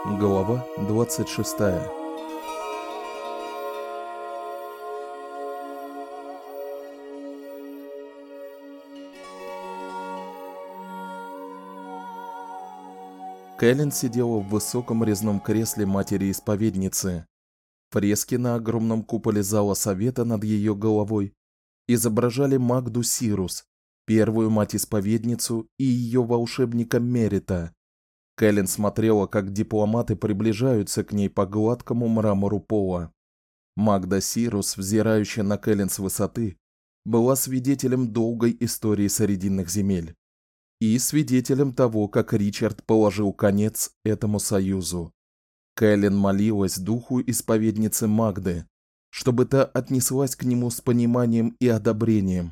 Глава 26. Кэлен сидела в высоком резном кресле матери-исповедницы. Фрески на огромном куполе зала совета над ее головой изображали Магду Сирус, первую мать-исповедницу, и ее волшебника Мерита. Кэлен смотрела, как дипломаты приближаются к ней по гладкому мрамору пола. Магда Сирус, взирающая на Кэлен с высоты, была свидетелем долгой истории Срединных земель и свидетелем того, как Ричард положил конец этому союзу. Кэлен молилась духу исповедницы Магды, чтобы та отнеслась к нему с пониманием и одобрением.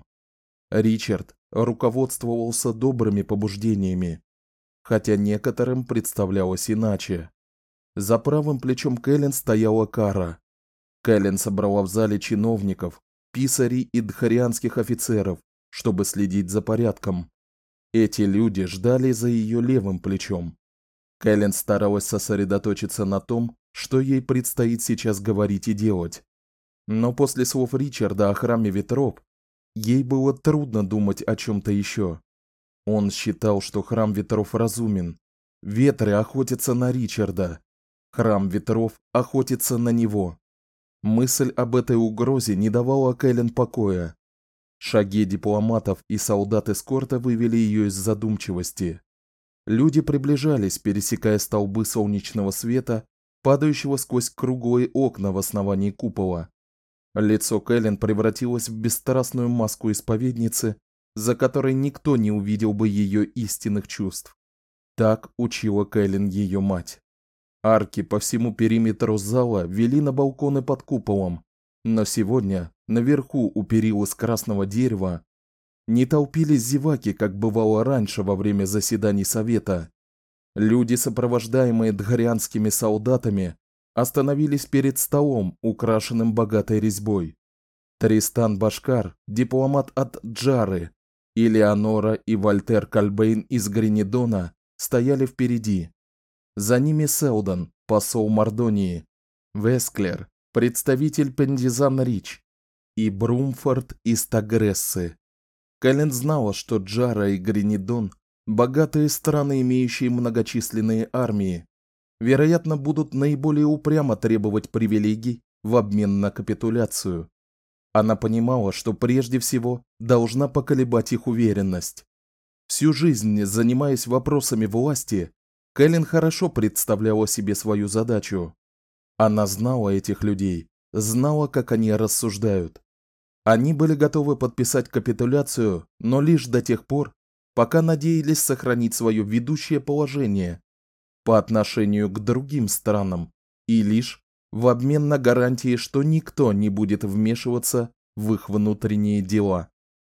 Ричард руководствовался добрыми побуждениями, хотя некоторым представлялось иначе. За правым плечом Кэлен стояла Кара. Кэлен собрала в зале чиновников, писарей и дхарианских офицеров, чтобы следить за порядком. Эти люди ждали за ее левым плечом. Кэлен старалась сосредоточиться на том, что ей предстоит сейчас говорить и делать. Но после слов Ричарда о храме ветров, ей было трудно думать о чем-то еще. Он считал, что храм ветров разумен. Ветры охотятся на Ричарда. Храм ветров охотится на него. Мысль об этой угрозе не давала Кэлен покоя. Шаги дипломатов и солдат эскорта вывели ее из задумчивости. Люди приближались, пересекая столбы солнечного света, падающего сквозь круглые окна в основании купола. Лицо Кэлен превратилось в бесстрастную маску исповедницы, за которой никто не увидел бы ее истинных чувств. Так учила Кэлен ее мать. Арки по всему периметру зала вели на балконы под куполом, но сегодня наверху у перил из красного дерева не толпились зеваки, как бывало раньше во время заседаний совета. Люди, сопровождаемые дхарианскими солдатами, остановились перед столом, украшенным богатой резьбой. Тристан Башкар, дипломат от Джары, и Леонора и Вольтер Кальбейн из Гринидона стояли впереди. За ними Селдон, посол Мордонии, Весклер, представитель Пендизан Рич, и Брумфорд из Тагрессы. Кэлен знала, что Джара и Гринидон – богатые страны, имеющие многочисленные армии, вероятно, будут наиболее упрямо требовать привилегий в обмен на капитуляцию. Она понимала, что прежде всего должна поколебать их уверенность. Всю жизнь, занимаясь вопросами власти, Кэлен хорошо представляла себе свою задачу. Она знала этих людей, знала, как они рассуждают. Они были готовы подписать капитуляцию, но лишь до тех пор, пока надеялись сохранить свое ведущее положение по отношению к другим странам и лишь в обмен на гарантии, что никто не будет вмешиваться в их внутренние дела.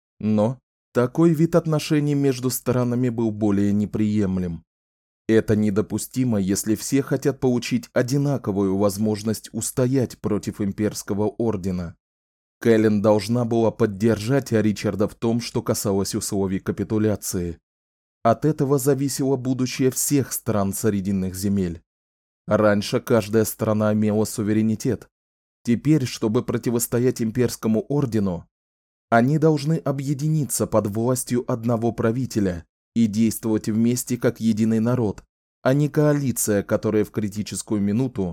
Но такой вид отношений между странами был более неприемлем. Это недопустимо, если все хотят получить одинаковую возможность устоять против имперского ордена. Кэлен должна была поддержать Ричарда в том, что касалось условий капитуляции. От этого зависело будущее всех стран Срединных земель. Раньше каждая страна имела суверенитет. Теперь, чтобы противостоять имперскому ордену, они должны объединиться под властью одного правителя и действовать вместе как единый народ, а не коалиция, которая в критическую минуту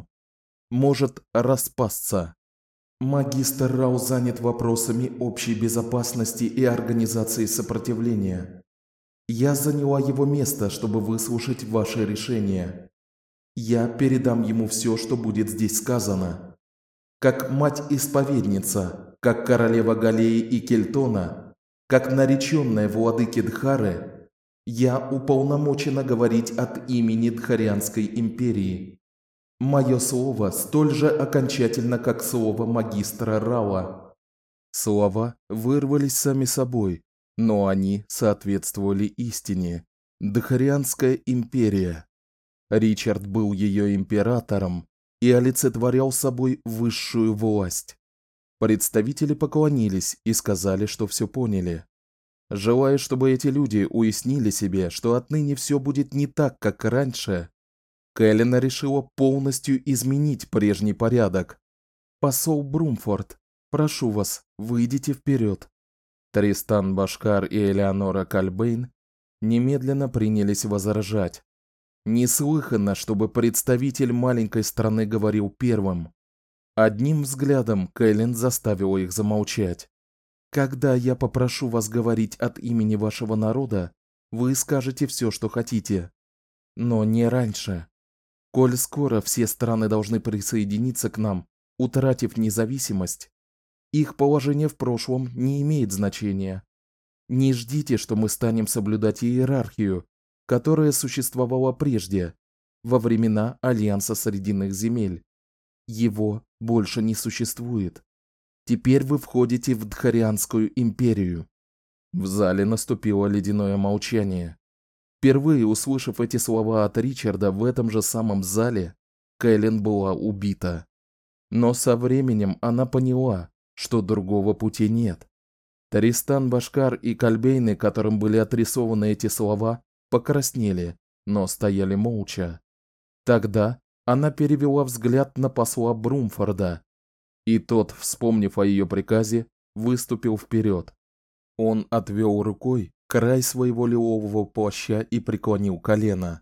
может распасться. Магистр Рау занят вопросами общей безопасности и организации сопротивления. Я заняла его место, чтобы выслушать ваши решения. Я передам ему все, что будет здесь сказано. Как мать-исповедница, как королева Галеи и Кельтона, как нареченная владыки Дхары, я уполномочена говорить от имени Дхарианской империи. Мое слово столь же окончательно, как слово магистра Рауа. Слова вырвались сами собой, но они соответствовали истине. Дхарианская империя. Ричард был ее императором и олицетворял собой высшую власть. Представители поклонились и сказали, что все поняли. Желая, чтобы эти люди уяснили себе, что отныне все будет не так, как раньше, Кэлен решила полностью изменить прежний порядок. «Посол Брумфорд, прошу вас, выйдите вперед». Тристан Башкар и Элеонора Кальбейн немедленно принялись возражать. Неслыханно, чтобы представитель маленькой страны говорил первым. Одним взглядом Кэлен заставила их замолчать. «Когда я попрошу вас говорить от имени вашего народа, вы скажете все, что хотите. Но не раньше. Коль скоро все страны должны присоединиться к нам, утратив независимость, их положение в прошлом не имеет значения. Не ждите, что мы станем соблюдать иерархию, которая существовала прежде, во времена Альянса Срединных земель. Его больше не существует. Теперь вы входите в Дхарианскую империю». В зале наступило ледяное молчание. Впервые услышав эти слова от Ричарда в этом же самом зале, Кэлен была убита. Но со временем она поняла, что другого пути нет. Тристан Башкар и Кальбейны, которым были адресованы эти слова, покраснели, но стояли молча. Тогда она перевела взгляд на посла Брумфорда, и тот, вспомнив о ее приказе, выступил вперед. Он отвел рукой край своего лилового плаща и преклонил колено.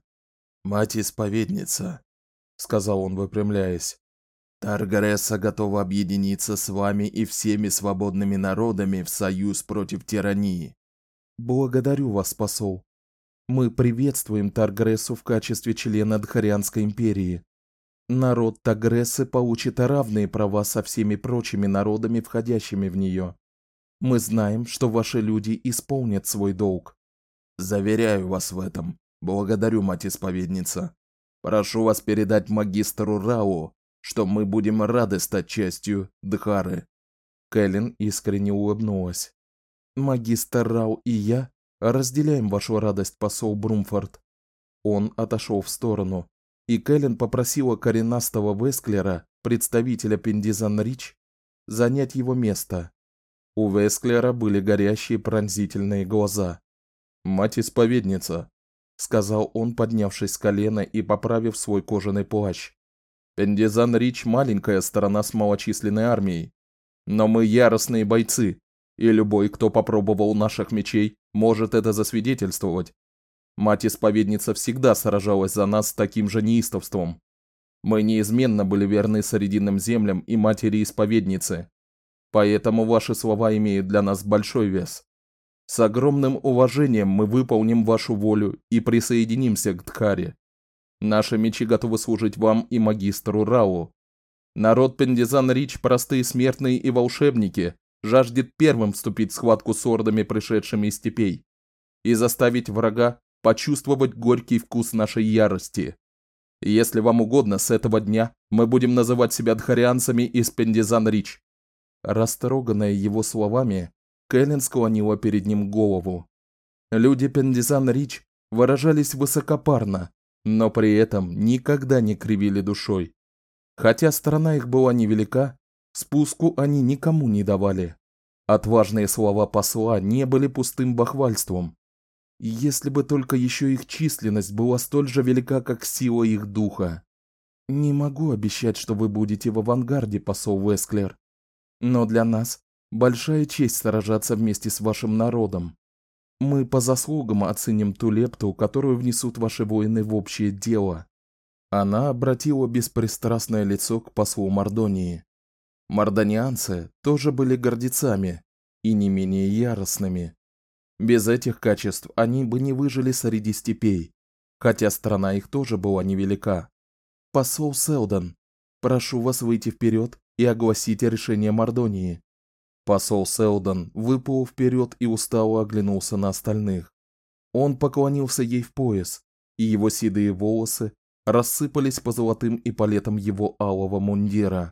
«Мать-исповедница», — сказал он, выпрямляясь, — «Таргареса готова объединиться с вами и всеми свободными народами в союз против тирании». «Благодарю вас, посол. Мы приветствуем Таргрессу в качестве члена Дхарианской империи. Народ Таргрессы получит равные права со всеми прочими народами, входящими в нее. Мы знаем, что ваши люди исполнят свой долг». «Заверяю вас в этом. Благодарю, мать-исповедница. Прошу вас передать магистру Рау, что мы будем рады стать частью Дхары». Кэлен искренне улыбнулась. «Магистр Рау и я разделяем вашу радость, посол Брумфорд». Он отошел в сторону, и Кэлен попросила коренастого Весклера, представителя Пендизан-Рич, занять его место. У Весклера были горящие пронзительные глаза. «Мать-исповедница», — сказал он, поднявшись с колена и поправив свой кожаный плащ. «Пендизан-Рич — маленькая страна с малочисленной армией. Но мы яростные бойцы, и любой, кто попробовал наших мечей, может это засвидетельствовать. Мать-исповедница всегда сражалась за нас с таким же неистовством. Мы неизменно были верны Срединным землям и матери-исповеднице. Поэтому ваши слова имеют для нас большой вес. С огромным уважением мы выполним вашу волю и присоединимся к Дхаре. Наши мечи готовы служить вам и магистру Рау. Народ Пендизан-Рич, простые смертные и волшебники, жаждет первым вступить в схватку с ордами, пришедшими из степей, и заставить врага почувствовать горький вкус нашей ярости. Если вам угодно, с этого дня мы будем называть себя дхарианцами из Пендизан-Рич». Растроганная его словами, Кэлен склонила перед ним голову. Люди Пендизан-Рич выражались высокопарно, но при этом никогда не кривили душой. Хотя страна их была невелика, спуску они никому не давали. Отважные слова посла не были пустым бахвальством. Если бы только еще их численность была столь же велика, как сила их духа. «Не могу обещать, что вы будете в авангарде, посол Весклер. Но для нас большая честь сражаться вместе с вашим народом. Мы по заслугам оценим ту лепту, которую внесут ваши воины в общее дело». Она обратила беспристрастное лицо к послу Мордонии. Мордонианцы тоже были гордецами и не менее яростными. Без этих качеств они бы не выжили среди степей, хотя страна их тоже была невелика. «Посол Селдон, прошу вас выйти вперед и огласить решение Мордонии». Посол Селдон выплыл вперед и устало оглянулся на остальных. Он поклонился ей в пояс, и его седые волосы рассыпались по золотым эполетам его алого мундира.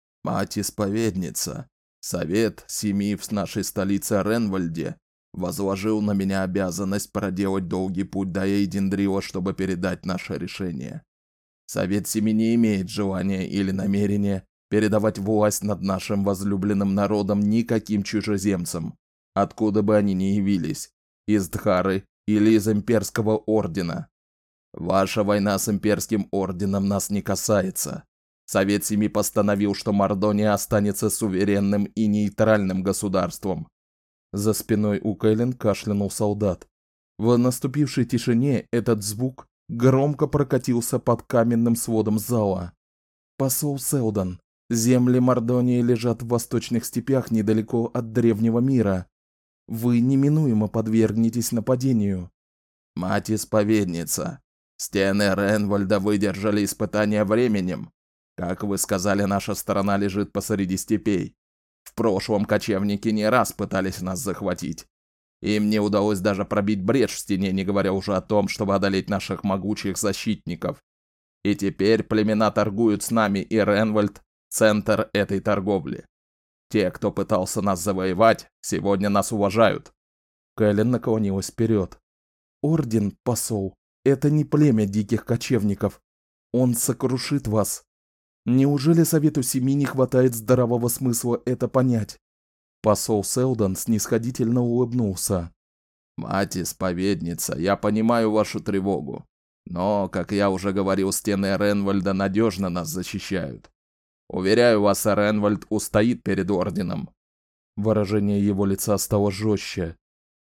«Мать-исповедница, совет семьи в нашей столице Ренвальде возложил на меня обязанность проделать долгий путь до Эйдендрила, чтобы передать наше решение. Совет семьи не имеет желания или намерения передавать власть над нашим возлюбленным народом никаким чужеземцам, откуда бы они ни явились, из Дхары или из имперского ордена. Ваша война с Имперским Орденом нас не касается. Совет Семи постановил, что Мардония останется суверенным и нейтральным государством. За спиной у Кэлен кашлянул солдат. В наступившей тишине этот звук громко прокатился под каменным сводом зала. Посол Селдон, земли Мардонии лежат в восточных степях недалеко от древнего мира. Вы неминуемо подвергнетесь нападению. Мать-исповедница, стены Ренвальда выдержали испытания временем. Как вы сказали, наша страна лежит посреди степей. В прошлом кочевники не раз пытались нас захватить. Им не удалось даже пробить брешь в стене, не говоря уже о том, чтобы одолеть наших могучих защитников. И теперь племена торгуют с нами, и Ренвальд – центр этой торговли. Те, кто пытался нас завоевать, сегодня нас уважают. Кэлен наклонилась вперед. Орден, посол, это не племя диких кочевников. Он сокрушит вас. Неужели Совету Семи не хватает здравого смысла это понять? Посол Селдон снисходительно улыбнулся. Мать-исповедница, я понимаю вашу тревогу. Но, как я уже говорил, стены Ренвальда надежно нас защищают. Уверяю вас, Ренвальд устоит перед Орденом. Выражение его лица стало жестче.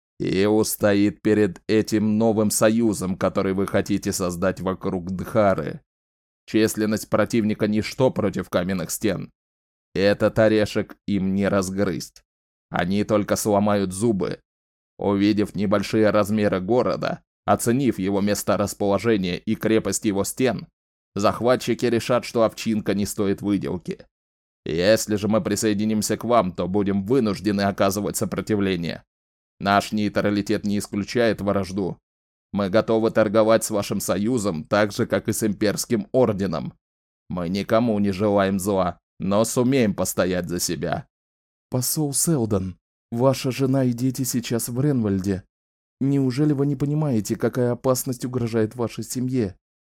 И устоит перед этим новым союзом, который вы хотите создать вокруг Дхары. Численность противника ничто против каменных стен. Этот орешек им не разгрызть. Они только сломают зубы. Увидев небольшие размеры города, оценив его месторасположение и крепость его стен, захватчики решат, что овчинка не стоит выделки. Если же мы присоединимся к вам, то будем вынуждены оказывать сопротивление. Наш нейтралитет не исключает вражду. Мы готовы торговать с вашим союзом так же, как и с Имперским Орденом. Мы никому не желаем зла, но сумеем постоять за себя. Посол Селдон, ваша жена и дети сейчас в Ренвальде. Неужели вы не понимаете, какая опасность угрожает вашей семье?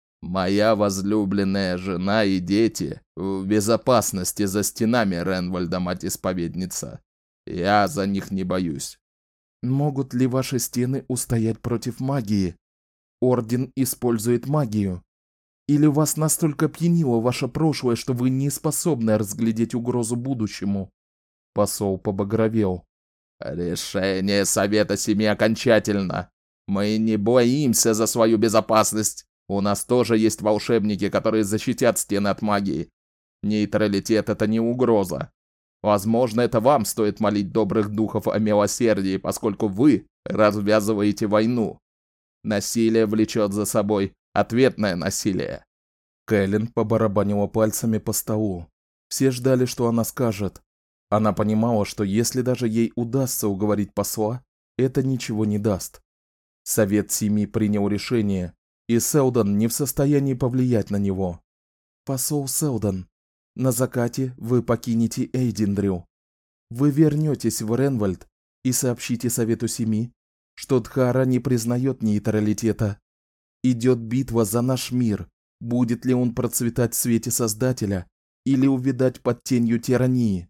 Моя возлюбленная жена и дети в безопасности за стенами Ренвальда, мать-исповедница. Я за них не боюсь. Могут ли ваши стены устоять против магии? Орден использует магию. Или вас настолько пьянило ваше прошлое, что вы не способны разглядеть угрозу будущему? Посол побагровел. Решение Совета Семи окончательно. Мы не боимся за свою безопасность. У нас тоже есть волшебники, которые защитят стены от магии. Нейтралитет — это не угроза. Возможно, это вам стоит молить добрых духов о милосердии, поскольку вы развязываете войну. Насилие влечет за собой ответное насилие. Кэлен побарабанила пальцами по столу. Все ждали, что она скажет. Она понимала, что если даже ей удастся уговорить посла, это ничего не даст. Совет Семи принял решение, и Селдон не в состоянии повлиять на него. Посол Селдон, на закате вы покинете Эйдиндрю. Вы вернетесь в Ренвальд и сообщите Совету Семи, что Дхара не признает нейтралитета. Идет битва за наш мир, будет ли он процветать в свете Создателя или увядать под тенью тирании.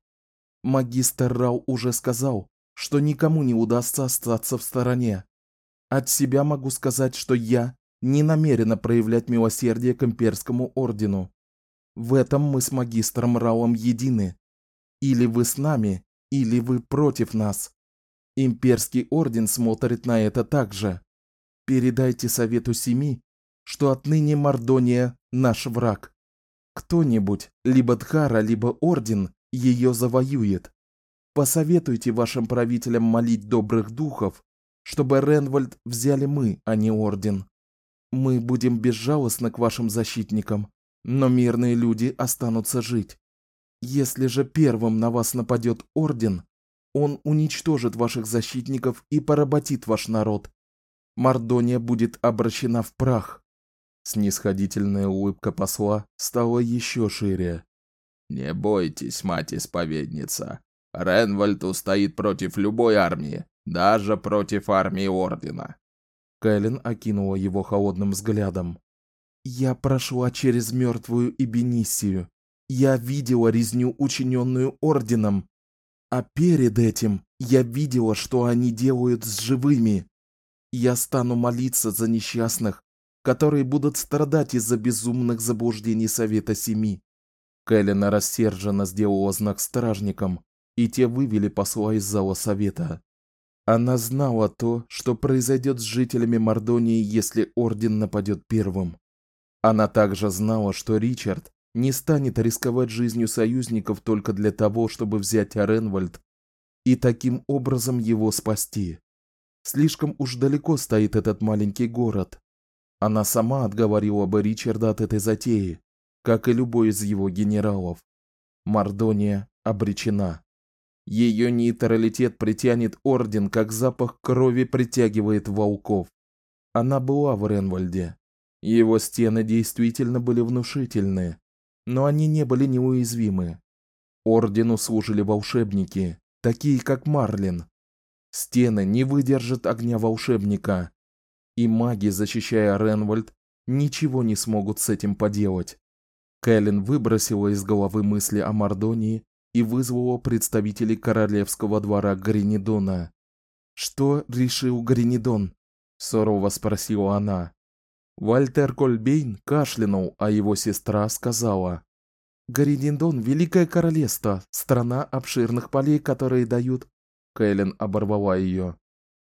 Магистр Рау уже сказал, что никому не удастся остаться в стороне. От себя могу сказать, что я не намерена проявлять милосердие к Имперскому Ордену. В этом мы с магистром Рауом едины. Или вы с нами, или вы против нас. Имперский Орден смотрит на это так же. Передайте Совету Семи, что отныне Мардония наш враг. Кто-нибудь, либо Дхара, либо Орден, ее завоюет. Посоветуйте вашим правителям молить добрых духов, чтобы Ренвальд взяли мы, а не Орден. Мы будем безжалостны к вашим защитникам, но мирные люди останутся жить. Если же первым на вас нападет Орден, он уничтожит ваших защитников и поработит ваш народ. Мардония будет обращена в прах. Снисходительная улыбка посла стала еще шире. Не бойтесь, мать-исповедница. Ренвальд устоит против любой армии, даже против армии Ордена. Кэлен окинула его холодным взглядом. Я прошла через мертвую Эбениссию. Я видела резню, учиненную Орденом. А перед этим я видела, что они делают с живыми. Я стану молиться за несчастных, которые будут страдать из-за безумных заблуждений Совета Семи. Кэлен рассерженно сделала знак стражникам, и те вывели посла из зала совета. Она знала то, что произойдет с жителями Мордонии, если орден нападет первым. Она также знала, что Ричард не станет рисковать жизнью союзников только для того, чтобы взять Ренвальд и таким образом его спасти. Слишком уж далеко стоит этот маленький город. Она сама отговорила бы Ричарда от этой затеи, как и любой из его генералов. Мордония обречена. Ее нейтралитет притянет орден, как запах крови притягивает волков. Она была в Ренвальде. Его стены действительно были внушительны, но они не были неуязвимы. Ордену служили волшебники, такие как Марлин. Стены не выдержат огня волшебника, и маги, защищая Ренвальд, ничего не смогут с этим поделать. Кэлен выбросила из головы мысли о Мордонии и вызвала представителей королевского двора Гринидона. "Что решил Гринидон?" сурово спросила она. Вальтер Кольбейн кашлянул, а его сестра сказала: "Гринидон — великое королевство, страна обширных полей, которые дают". Кэлен оборвала ее.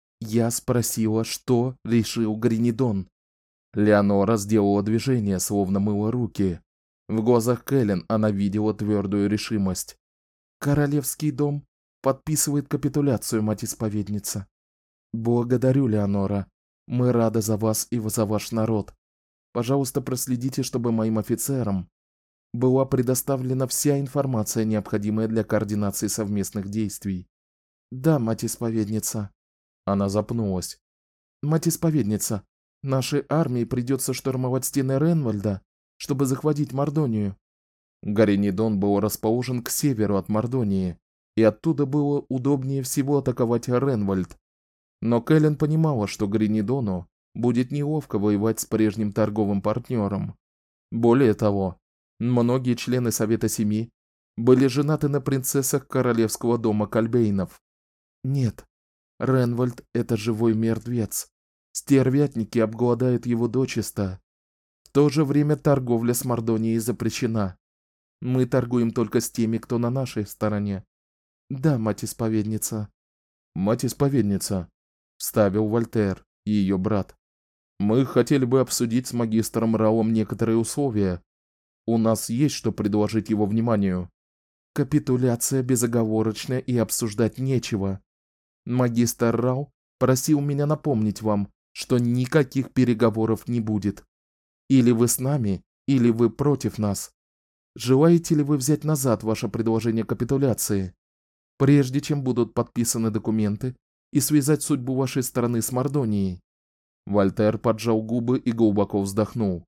"Я спросила, что решил Гринидон". Леонора сделала движение, словно мыла руки. В глазах Кэлен она видела твердую решимость. "Королевский дом подписывает капитуляцию, мать-исповедница". "Благодарю, Леонора. Мы рады за вас и за ваш народ. Пожалуйста, проследите, чтобы моим офицерам была предоставлена вся информация, необходимая для координации совместных действий". "Да, мать-исповедница". Она запнулась. "Мать-исповедница, нашей армии придется штурмовать стены Ренвальда, чтобы захватить Мордонию". Гринидон был расположен к северу от Мордонии, и оттуда было удобнее всего атаковать Ренвальд. Но Кэлен понимала, что Гринидону будет неловко воевать с прежним торговым партнером. Более того, многие члены Совета Семи были женаты на принцессах королевского дома Кольбейнов. "Нет, Ренвальд — это живой мертвец. Стервятники обгладают его дочисто. В то же время торговля с Мордонией запрещена. Мы торгуем только с теми, кто на нашей стороне". "Да, мать-исповедница". "Мать-исповедница", вставил Вольтер, ее брат. "Мы хотели бы обсудить с магистром Раулом некоторые условия. У нас есть что предложить его вниманию". "Капитуляция безоговорочная и обсуждать нечего. Магистр Рау просил меня напомнить вам, что никаких переговоров не будет. Или вы с нами, или вы против нас. Желаете ли вы взять назад ваше предложение капитуляции, прежде чем будут подписаны документы, и связать судьбу вашей страны с Мордонией?" Вольтер поджал губы и глубоко вздохнул.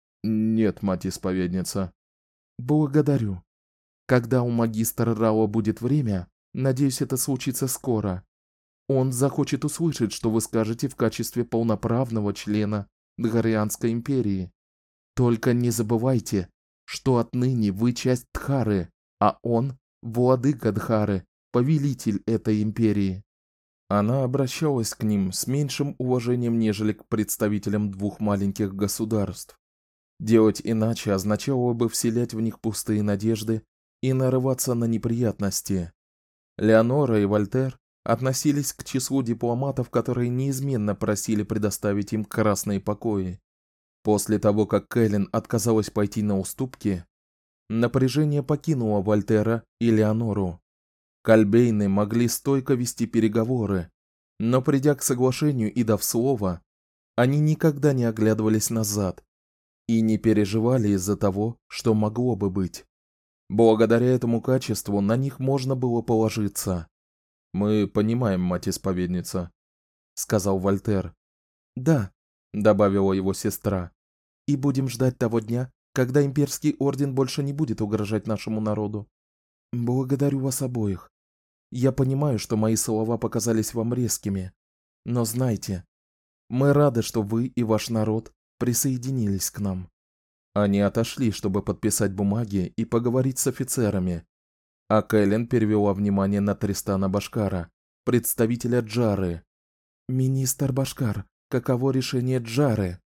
"Нет, мать-исповедница". "Благодарю. Когда у магистра Рауа будет время, надеюсь, это случится скоро, он захочет услышать, что вы скажете в качестве полноправного члена Дгарианской империи. Только не забывайте, что отныне вы часть Дхары, а он владыка Дхары, повелитель этой империи". Она обращалась к ним с меньшим уважением, нежели к представителям двух маленьких государств. Делать иначе означало бы вселять в них пустые надежды и нарываться на неприятности. Леонора и Вольтер относились к числу дипломатов, которые неизменно просили предоставить им красные покои. После того, как Кэлен отказалась пойти на уступки, напряжение покинуло Вольтера и Леонору. Кольбейны могли стойко вести переговоры, но придя к соглашению и дав слово, они никогда не оглядывались назад и не переживали из-за того, что могло бы быть. Благодаря этому качеству на них можно было положиться. "Мы понимаем, мать-исповедница", сказал Вольтер. "Да", добавила его сестра. "И будем ждать того дня, когда имперский орден больше не будет угрожать нашему народу". "Благодарю вас обоих. Я понимаю, что мои слова показались вам резкими, но знайте, мы рады, что вы и ваш народ присоединились к нам". Они отошли, чтобы подписать бумаги и поговорить с офицерами. А Кэлен перевела внимание на Тристана Башкара, представителя Джары. "Министр Башкар, каково решение Джары?"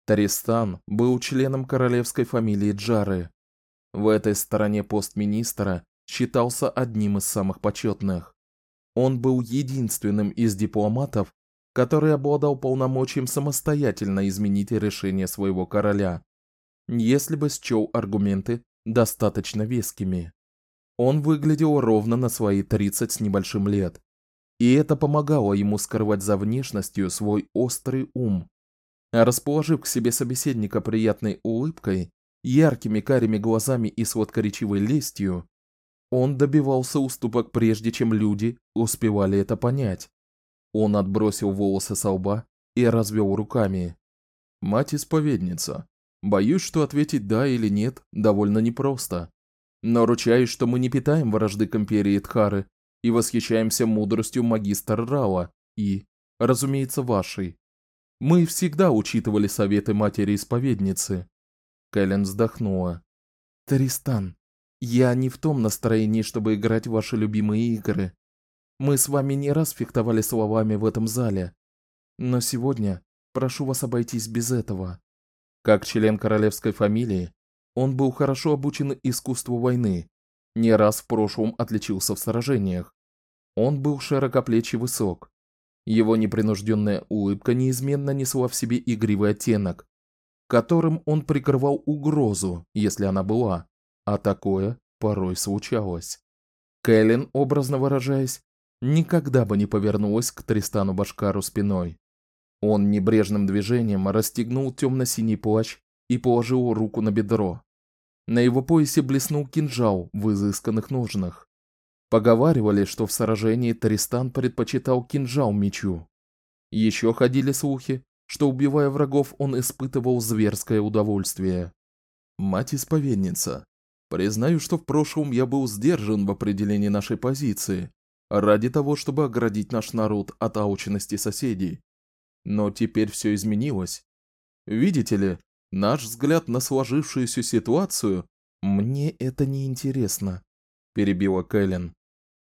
Таристан был членом королевской фамилии Джары. В этой стороне пост министра считался одним из самых почетных. Он был единственным из дипломатов, который обладал полномочием самостоятельно изменить решение своего короля, если бы счёл аргументы достаточно вескими. Он выглядел ровно на свои 30 с небольшим лет, и это помогало ему скрывать за внешностью свой острый ум. Расположив к себе собеседника приятной улыбкой, яркими карими глазами и сладкоречивой лестью, он добивался уступок, прежде чем люди успевали это понять. Он отбросил волосы со лба и развел руками. Мать-исповедница, боюсь, что ответить да или нет довольно непросто. Но ручаюсь, что мы не питаем вражды к империи Тхары и восхищаемся мудростью магистра Рауа и, разумеется, вашей. Мы всегда учитывали советы матери-исповедницы. Кэлен вздохнула. Таристан, я не в том настроении, чтобы играть в ваши любимые игры. Мы с вами не раз фехтовали словами в этом зале, но сегодня прошу вас обойтись без этого. Как член королевской фамилии, он был хорошо обучен искусству войны, не раз в прошлом отличился в сражениях. Он был широкоплеч и высок. Его непринужденная улыбка неизменно несла в себе игривый оттенок, которым он прикрывал угрозу, если она была, а такое порой случалось. Кэлен, образно выражаясь, никогда бы не повернулась к Тристану Башкару спиной. Он небрежным движением расстегнул темно-синий плащ и положил руку на бедро. На его поясе блеснул кинжал в изысканных ножнах. Поговаривали, что в сражении Тристан предпочитал кинжал мечу. Еще ходили слухи, что убивая врагов, он испытывал зверское удовольствие. Мать-исповедница, признаю, что в прошлом я был сдержан в определении нашей позиции, ради того, чтобы оградить наш народ от алчности соседей. Но теперь все изменилось. Видите ли, наш взгляд на сложившуюся ситуацию... Мне это не интересно, перебила Кэлен.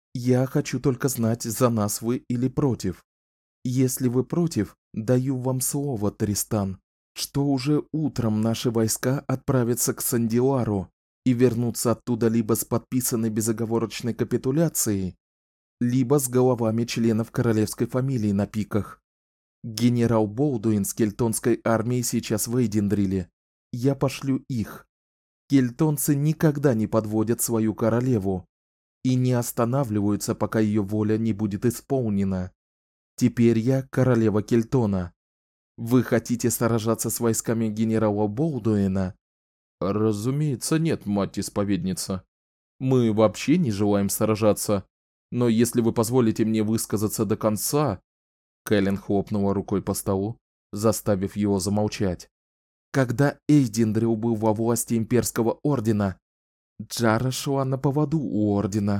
Я хочу только знать, за нас вы или против. Если вы против, даю вам слово, Тристан, что уже утром наши войска отправятся к Сандилару и вернутся оттуда либо с подписанной безоговорочной капитуляцией, либо с головами членов королевской фамилии на пиках. Генерал Болдуин с кельтонской армией сейчас в Эйдендриле. Я пошлю их. Кельтонцы никогда не подводят свою королеву и не останавливаются, пока ее воля не будет исполнена. Теперь я королева Кельтона. Вы хотите сражаться с войсками генерала Болдуина? Разумеется, нет, мать-исповедница. Мы вообще не желаем сражаться. Но если вы позволите мне высказаться до конца... Кэлен хлопнула рукой по столу, заставив его замолчать. Когда Эйдендрил был во власти имперского ордена, Джара шла на поводу у ордена.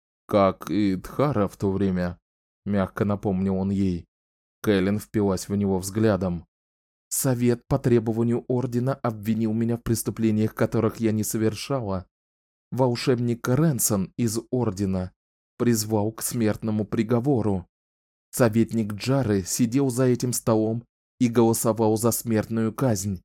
Как и Тхара в то время, мягко напомнил он ей. Кэлен впилась в него взглядом. Совет по требованию ордена обвинил меня в преступлениях, которых я не совершала. Волшебник Ренсон из ордена призвал к смертному приговору. Советник Джары сидел за этим столом и голосовал за смертную казнь.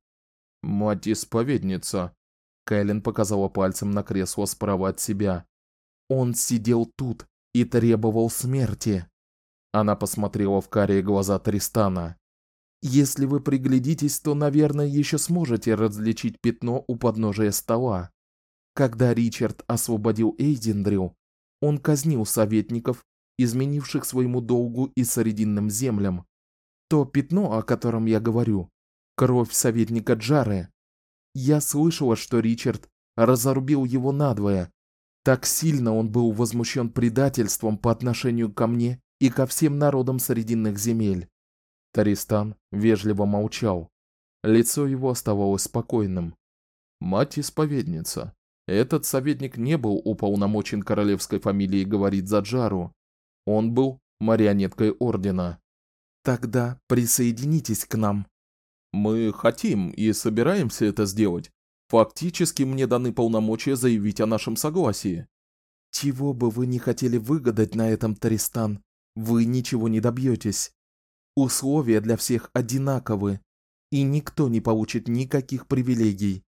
Мать-исповедница, Кэлен показала пальцем на кресло справа от себя. Он сидел тут и требовал смерти. Она посмотрела в карие глаза Тристана. Если вы приглядитесь, то, наверное, еще сможете различить пятно у подножия стола. Когда Ричард освободил Эйдендрил, он казнил советников, изменивших своему долгу и Срединным землям. То пятно, о котором я говорю, кровь советника Джары. Я слышала, что Ричард разорубил его надвое. Так сильно он был возмущен предательством по отношению ко мне и ко всем народам Срединных земель. Таристан вежливо молчал. Лицо его оставалось спокойным. Мать-исповедница, этот советник не был уполномочен королевской фамилией говорить за Джару. Он был марионеткой ордена. Тогда присоединитесь к нам. Мы хотим и собираемся это сделать. Фактически мне даны полномочия заявить о нашем согласии. Чего бы вы ни хотели выгадать на этом, Таристан, вы ничего не добьетесь. Условия для всех одинаковы. и никто не получит никаких привилегий.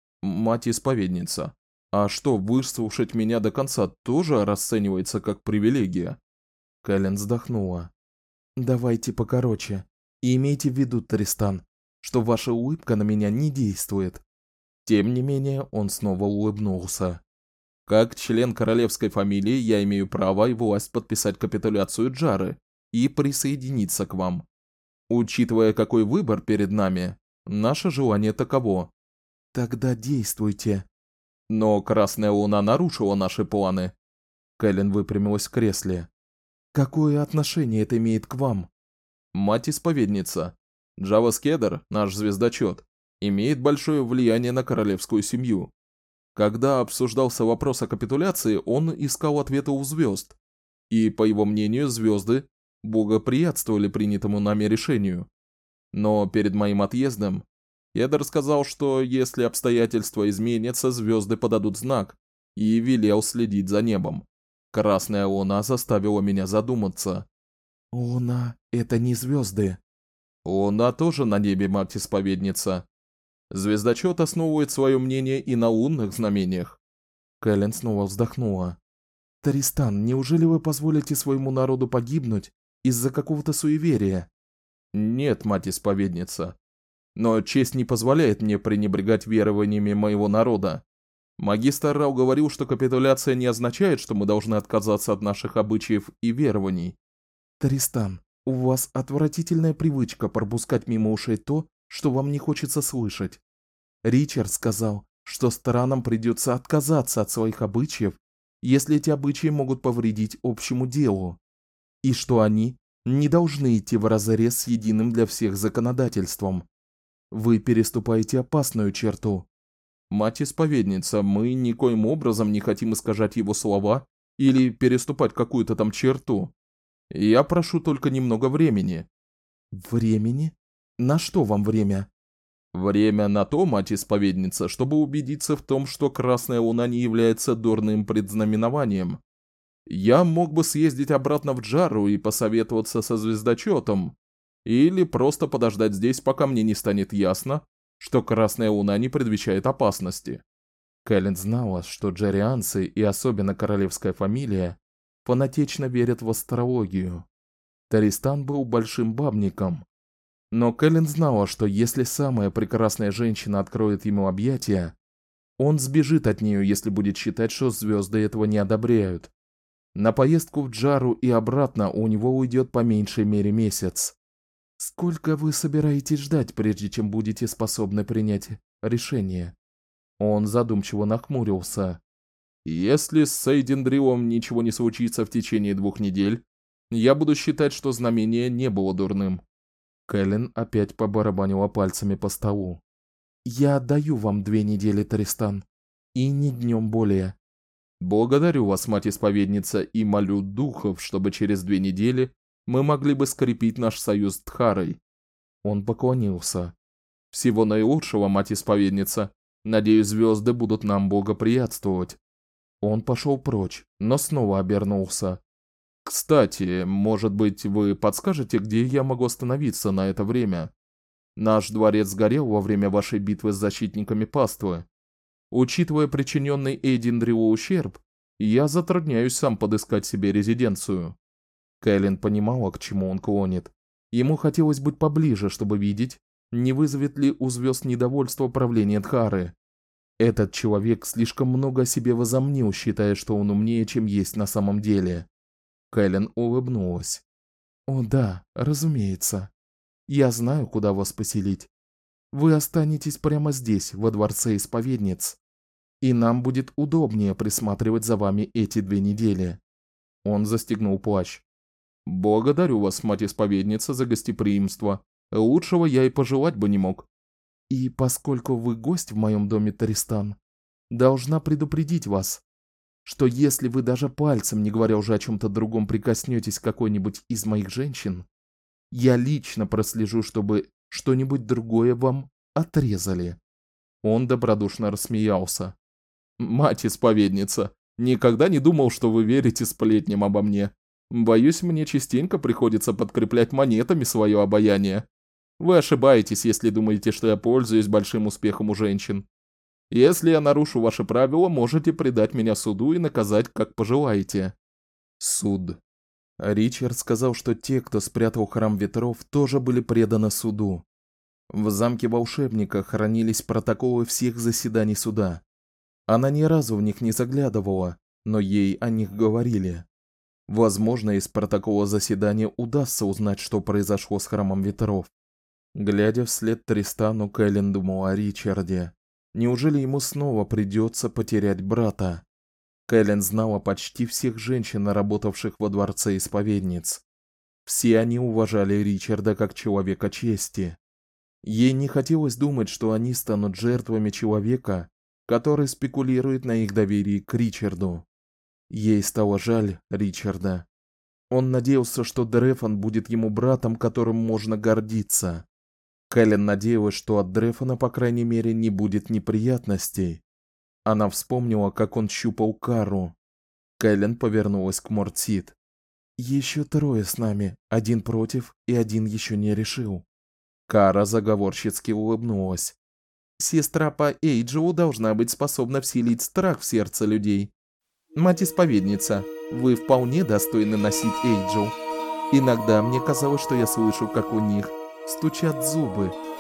Мать-исповедница, а что, выслушать меня до конца тоже расценивается как привилегия? Кэлен вздохнула. Давайте покороче. И имейте в виду, Тристан, что ваша улыбка на меня не действует. Тем не менее, он снова улыбнулся. Как член королевской фамилии я имею право и власть подписать капитуляцию Джары и присоединиться к вам. Учитывая, какой выбор перед нами, наше желание таково. Тогда действуйте. Но Красная Луна нарушила наши планы. Кэлен выпрямилась в кресле. Какое отношение это имеет к вам? Мать-исповедница, Джава Скедер, наш звездочет, имеет большое влияние на королевскую семью. Когда обсуждался вопрос о капитуляции, он искал ответы у звезд. И, по его мнению, звезды благоприятствовали принятому нами решению. Но перед моим отъездом Скедер сказал, что если обстоятельства изменятся, звезды подадут знак, и велел следить за небом. Красная Луна заставила меня задуматься. Луна – это не звезды. Луна тоже на небе, мать-исповедница. Звездочет основывает свое мнение и на лунных знамениях. Кэлен снова вздохнула. Тристан, неужели вы позволите своему народу погибнуть из-за какого-то суеверия? Нет, мать-исповедница. Но честь не позволяет мне пренебрегать верованиями моего народа. Магистр Рау говорил, что капитуляция не означает, что мы должны отказаться от наших обычаев и верований. Тристан, у вас отвратительная привычка пропускать мимо ушей то, что вам не хочется слышать. Ричард сказал, что странам придется отказаться от своих обычаев, если эти обычаи могут повредить общему делу, и что они не должны идти вразрез с единым для всех законодательством. Вы переступаете опасную черту. Мать-исповедница, мы никоим образом не хотим искажать его слова или переступать какую-то там черту. Я прошу только немного времени. Времени? На что вам время? Время на то, мать-исповедница, чтобы убедиться в том, что Красная Луна не является дурным предзнаменованием. Я мог бы съездить обратно в Джару и посоветоваться со звездочетом, или просто подождать здесь, пока мне не станет ясно, что Красная Луна не предвещает опасности. Кэлен знала, что джарианцы и особенно королевская фамилия фанатично верят в астрологию. Тристан был большим бабником. Но Кэлен знала, что если самая прекрасная женщина откроет ему объятия, он сбежит от нее, если будет считать, что звезды этого не одобряют. На поездку в Джару и обратно у него уйдет по меньшей мере месяц. Сколько вы собираетесь ждать, прежде чем будете способны принять решение? Он задумчиво нахмурился. Если с Сейдендрилом ничего не случится в течение 2 недель, я буду считать, что знамение не было дурным. Кэлен опять побарабанила пальцами по столу. Я отдаю вам 2 недели, Тристан, и ни днем более. Благодарю вас, мать-исповедница, и молю духов, чтобы через 2 недели мы могли бы скрепить наш союз с Дхарой. Он поклонился. Всего наилучшего, мать-исповедница. Надеюсь, звезды будут нам благоприятствовать. Он пошел прочь, но снова обернулся. Кстати, может быть, вы подскажете, где я могу остановиться на это время? Наш дворец сгорел во время вашей битвы с защитниками паствы. Учитывая причиненный Эйдиндрилу ущерб, я затрудняюсь сам подыскать себе резиденцию. Кэлен понимала, к чему он клонит. Ему хотелось быть поближе, чтобы видеть, не вызовет ли у звезд недовольство правления Дхары. Этот человек слишком много о себе возомнил, считая, что он умнее, чем есть на самом деле. Кэлен улыбнулась. «О да, разумеется. Я знаю, куда вас поселить. Вы останетесь прямо здесь, во дворце исповедниц, и нам будет удобнее присматривать за вами эти 2 недели». Он застегнул плащ. «Благодарю вас, мать-исповедница, за гостеприимство. Лучшего я и пожелать бы не мог». «И поскольку вы гость в моем доме, Тристан, должна предупредить вас, что если вы даже пальцем, не говоря уже о чем-то другом, прикоснетесь к какой-нибудь из моих женщин, я лично прослежу, чтобы что-нибудь другое вам отрезали». Он добродушно рассмеялся. «Мать-исповедница, никогда не думал, что вы верите сплетням обо мне. Боюсь, мне частенько приходится подкреплять монетами свое обаяние». Вы ошибаетесь, если думаете, что я пользуюсь большим успехом у женщин. Если я нарушу ваши правила, можете предать меня суду и наказать, как пожелаете». Суд. Ричард сказал, что те, кто спрятал храм ветров, тоже были преданы суду. В замке волшебника хранились протоколы всех заседаний суда. Она ни разу в них не заглядывала, но ей о них говорили. Возможно, из протокола заседания удастся узнать, что произошло с храмом ветров. Глядя вслед Тристану, Кэлен думала о Ричарде. Неужели ему снова придется потерять брата? Кэлен знала почти всех женщин, работавших во дворце исповедниц. Все они уважали Ричарда как человека чести. Ей не хотелось думать, что они станут жертвами человека, который спекулирует на их доверии к Ричарду. Ей стало жаль Ричарда. Он надеялся, что Дрефон будет ему братом, которым можно гордиться. Кэлен надеялась, что от Дрефона, по крайней мере, не будет неприятностей. Она вспомнила, как он щупал Кару. Кэлен повернулась к Мортсид. «Еще трое с нами, один против и один еще не решил». Кара заговорщицки улыбнулась. «Сестра по Эйджелу должна быть способна вселить страх в сердце людей. Мать-исповедница, вы вполне достойны носить Эйджел. Иногда мне казалось, что я слышу, как у них стучат зубы».